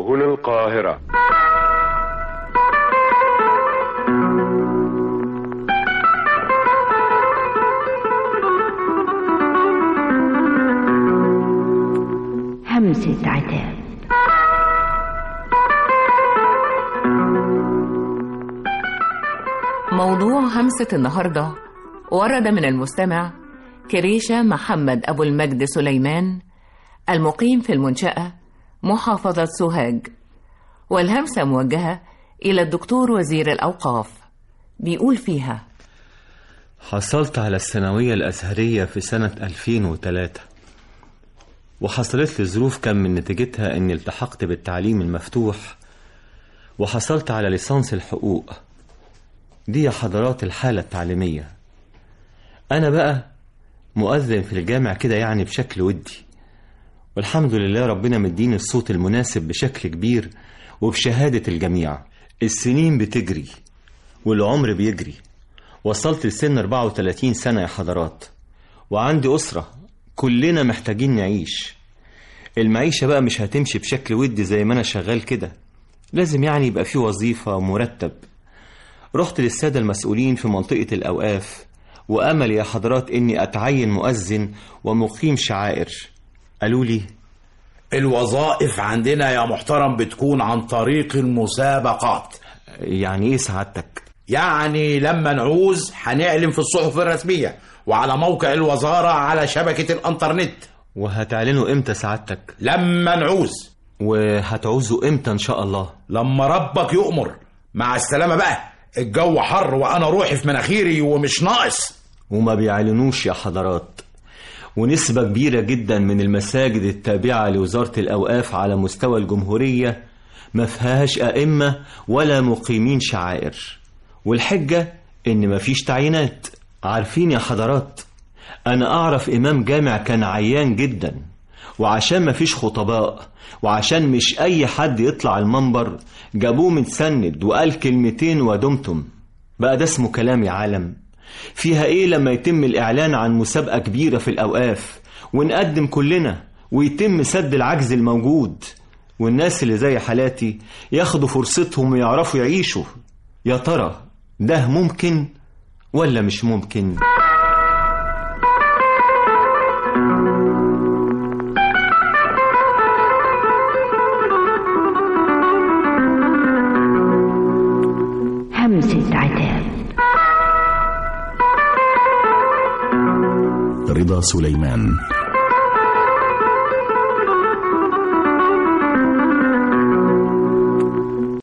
سهل القاهرة. همسة عتاب. موضوع همسة النهاردة ورد من المستمع كريشة محمد أبو المجد سليمان، المقيم في المنشأة محافظة سوهاج، والهمسة موجهة إلى الدكتور وزير الأوقاف. بيقول فيها: حصلت على الثانوية الأزهرية في سنة 2003، وحصلت لي ظروف كان من نتيجتها أني التحقت بالتعليم المفتوح وحصلت على ليسانس الحقوق. دي يا حضرات الحالة التعليمية. أنا بقى مؤذن في الجامع كده يعني بشكل ودي، والحمد لله ربنا مديني الصوت المناسب بشكل كبير وبشهادة الجميع. السنين بتجري والعمر بيجري، وصلت لسن 34 سنة يا حضرات، وعندي أسرة كلنا محتاجين نعيش. المعيشة بقى مش هتمشي بشكل ودي زي ما أنا شغال كده، لازم يعني يبقى في وظيفة مرتب. رحت للسادة المسؤولين في منطقة الأوقاف، وأمل يا حضرات إني أتعين مؤذن ومقيم شعائر. قالوا لي: الوظائف عندنا يا محترم بتكون عن طريق المسابقات. يعني إيه سعادتك؟ يعني لما نعوز هنعلن في الصحف الرسمية وعلى موقع الوزارة على شبكة الانترنت. وهتعلنوا إمتى سعادتك؟ لما نعوز. وهتعوزوا إمتى إن شاء الله؟ لما ربك يؤمر. مع السلامة بقى، الجو حر وأنا روحي في مناخيري ومش ناقص. وما بيعلنوش يا حضرات، ونسبة كبيرة جدا من المساجد التابعة لوزارة الأوقاف على مستوى الجمهورية ما فيهاش أئمة ولا مقيمين شعائر، والحجة إن ما فيش تعيينات. عارفين يا حضرات، أنا أعرف إمام جامع كان عيان جدا، وعشان ما فيش خطباء وعشان مش أي حد يطلع المنبر جابوه متسند وقال كلمتين ودمتم. بقى ده اسمه كلام يا عالم؟ فيها إيه لما يتم الإعلان عن مسابقة كبيرة في الأوقاف ونقدم كلنا ويتم سد العجز الموجود، والناس اللي زي حالاتي ياخدوا فرصتهم ويعرفوا يعيشوا؟ يا ترى ده ممكن ولا مش ممكن؟ همسة عتاب. رضا سليمان.